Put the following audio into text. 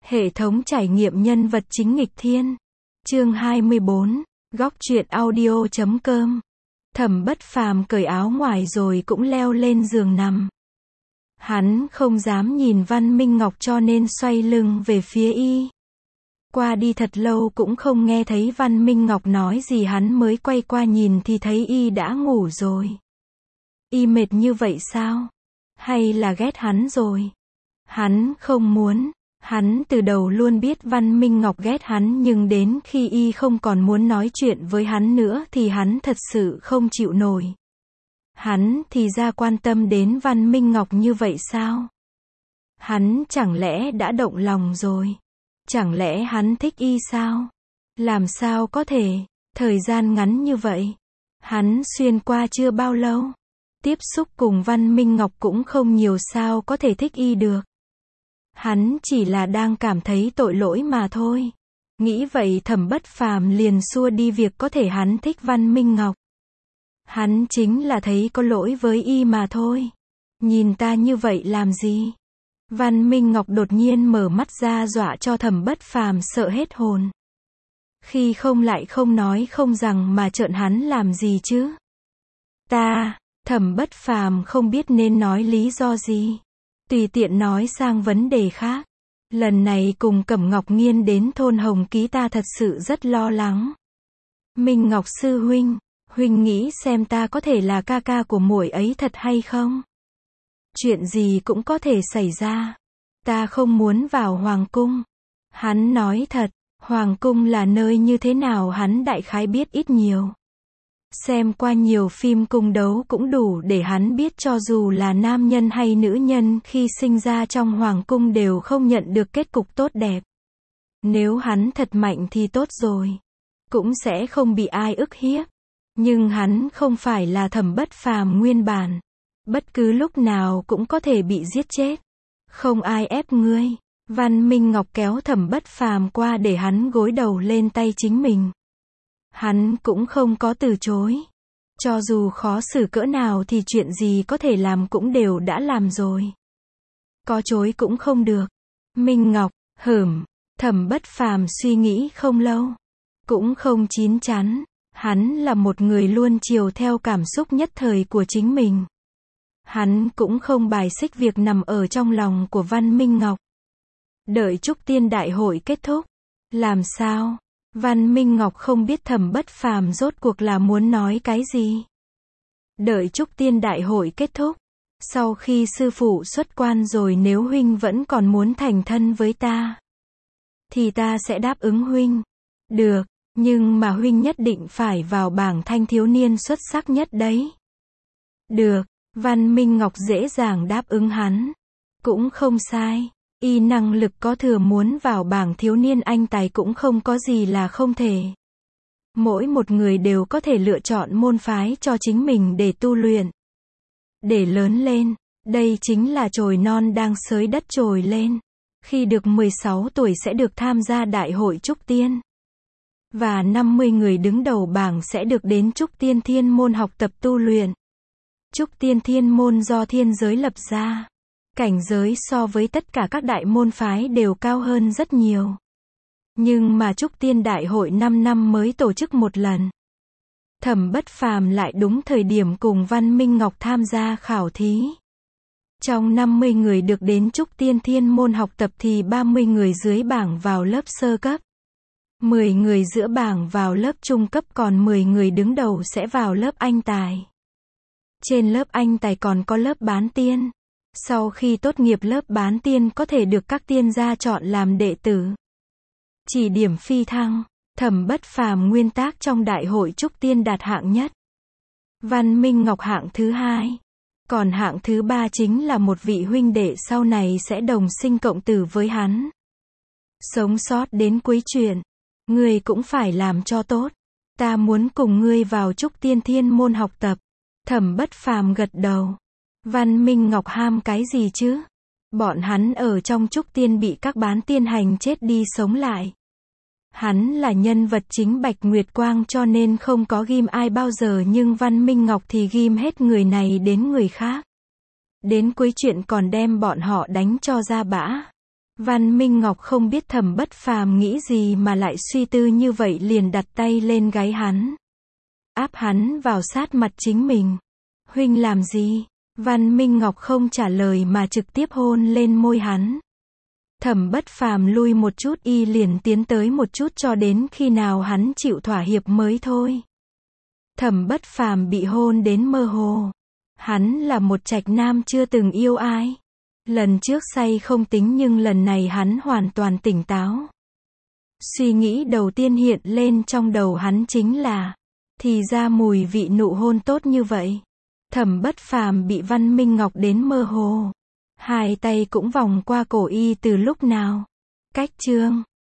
Hệ thống trải nghiệm nhân vật chính nghịch thiên. Chương 24, góc truyện audio.com. Thẩm Bất Phàm cởi áo ngoài rồi cũng leo lên giường nằm. Hắn không dám nhìn Văn Minh Ngọc cho nên xoay lưng về phía y. Qua đi thật lâu cũng không nghe thấy Văn Minh Ngọc nói gì, hắn mới quay qua nhìn thì thấy y đã ngủ rồi. Y mệt như vậy sao? Hay là ghét hắn rồi? Hắn không muốn. Hắn từ đầu luôn biết Văn Minh Ngọc ghét hắn, nhưng đến khi y không còn muốn nói chuyện với hắn nữa thì hắn thật sự không chịu nổi. Hắn thì ra quan tâm đến Văn Minh Ngọc như vậy sao? Hắn chẳng lẽ đã động lòng rồi? Chẳng lẽ hắn thích y sao? Làm sao có thể? Thời gian ngắn như vậy. Hắn xuyên qua chưa bao lâu. Tiếp xúc cùng Văn Minh Ngọc cũng không nhiều, sao có thể thích y được? Hắn chỉ là đang cảm thấy tội lỗi mà thôi. Nghĩ vậy Thẩm Bất Phàm liền xua đi việc có thể hắn thích Văn Minh Ngọc. Hắn chính là thấy có lỗi với y mà thôi. Nhìn ta như vậy làm gì? Văn Minh Ngọc đột nhiên mở mắt ra dọa cho Thẩm Bất Phàm sợ hết hồn. Khi không lại không nói không rằng mà trợn hắn làm gì chứ? Thẩm Bất Phàm không biết nên nói lý do gì. Tùy tiện nói sang vấn đề khác. Lần này cùng Cẩm Ngọc Nghiên đến thôn Hồng Ký, ta thật sự rất lo lắng. Minh Ngọc sư huynh, huynh nghĩ xem ta có thể là ca ca của muội ấy thật hay không? Chuyện gì cũng có thể xảy ra. Ta không muốn vào hoàng cung. Hắn nói thật, hoàng cung là nơi như thế nào hắn đại khái biết ít nhiều. Xem qua nhiều phim cung đấu cũng đủ để hắn biết cho dù là nam nhân hay nữ nhân khi sinh ra trong hoàng cung đều không nhận được kết cục tốt đẹp. Nếu hắn thật mạnh thì tốt rồi. Cũng sẽ không bị ai ức hiếp. Nhưng hắn không phải là Thẩm Bất Phàm nguyên bản. Bất cứ lúc nào cũng có thể bị giết chết. Không ai ép ngươi. Văn Minh Ngọc kéo Thẩm Bất Phàm qua để hắn gối đầu lên tay chính mình. Hắn cũng không có từ chối. Cho dù khó xử cỡ nào thì chuyện gì có thể làm cũng đều đã làm rồi. Có chối cũng không được. Minh Ngọc, Thẩm Bất Phàm suy nghĩ không lâu. Cũng không chín chắn. Hắn là một người luôn chiều theo cảm xúc nhất thời của chính mình. Hắn cũng không bài xích việc nằm ở trong lòng của Văn Minh Ngọc. Đợi Trúc Tiên Đại hội kết thúc. Làm sao? Văn Minh Ngọc không biết Thẩm Bất Phàm rốt cuộc là muốn nói cái gì. Đợi Trúc Tiên Đại hội kết thúc. Sau khi sư phụ xuất quan rồi, nếu huynh vẫn còn muốn thành thân với ta, thì ta sẽ đáp ứng huynh. Được, nhưng mà huynh nhất định phải vào bảng thanh thiếu niên xuất sắc nhất đấy. Được, Văn Minh Ngọc dễ dàng đáp ứng hắn. Cũng không sai. Y năng lực có thừa, muốn vào bảng thiếu niên anh tài cũng không có gì là không thể. Mỗi một người đều có thể lựa chọn môn phái cho chính mình để tu luyện. Để lớn lên, đây chính là chồi non đang xới đất trồi lên. Khi được 16 tuổi sẽ được tham gia Đại hội Trúc Tiên. Và 50 người đứng đầu bảng sẽ được đến Trúc Tiên Thiên Môn học tập tu luyện. Trúc Tiên Thiên Môn do thiên giới lập ra. Cảnh giới so với tất cả các đại môn phái đều cao hơn rất nhiều. Nhưng mà Trúc Tiên Đại hội 5 năm mới tổ chức một lần. Thẩm Bất Phàm lại đúng thời điểm cùng Văn Minh Ngọc tham gia khảo thí. Trong 50 người được đến Trúc Tiên Thiên Môn học tập thì 30 người dưới bảng vào lớp sơ cấp. 10 người giữa bảng vào lớp trung cấp, còn 10 người đứng đầu sẽ vào lớp anh tài. Trên lớp anh tài còn có lớp bán tiên. Sau khi tốt nghiệp lớp bán tiên có thể được các tiên gia chọn làm đệ tử. Chỉ điểm phi thăng. Thẩm Bất Phàm nguyên tác trong Đại hội Trúc Tiên đạt hạng nhất. Văn Minh Ngọc hạng thứ 2. Còn hạng thứ 3 chính là một vị huynh đệ sau này sẽ đồng sinh cộng tử với hắn. Sống sót đến cuối chuyện. Ngươi cũng phải làm cho tốt. Ta muốn cùng ngươi vào Trúc Tiên Thiên Môn học tập. Thẩm Bất Phàm gật đầu. Văn Minh Ngọc ham cái gì chứ? Bọn hắn ở trong Trúc Tiên bị các bán tiên hành chết đi sống lại. Hắn là nhân vật chính Bạch Nguyệt Quang cho nên không có ghim ai bao giờ, nhưng Văn Minh Ngọc thì ghim hết người này đến người khác. Đến cuối chuyện còn đem bọn họ đánh cho ra bã. Văn Minh Ngọc không biết Thẩm Bất Phàm nghĩ gì mà lại suy tư như vậy, liền đặt tay lên gáy hắn, áp hắn vào sát mặt chính mình. Huynh làm gì? Văn Minh Ngọc không trả lời mà trực tiếp hôn lên môi hắn. Thẩm Bất Phàm lui một chút, y liền tiến tới một chút cho đến khi nào hắn chịu thỏa hiệp mới thôi. Thẩm Bất Phàm bị hôn đến mơ hồ. Hắn là một trạch nam chưa từng yêu ai. Lần trước say không tính, nhưng lần này hắn hoàn toàn tỉnh táo. Suy nghĩ đầu tiên hiện lên trong đầu hắn chính là, thì ra mùi vị nụ hôn tốt như vậy. Thẩm Bất Phàm bị Văn Minh Ngọc đến mơ hồ. Hai tay cũng vòng qua cổ y từ lúc nào. Cách chương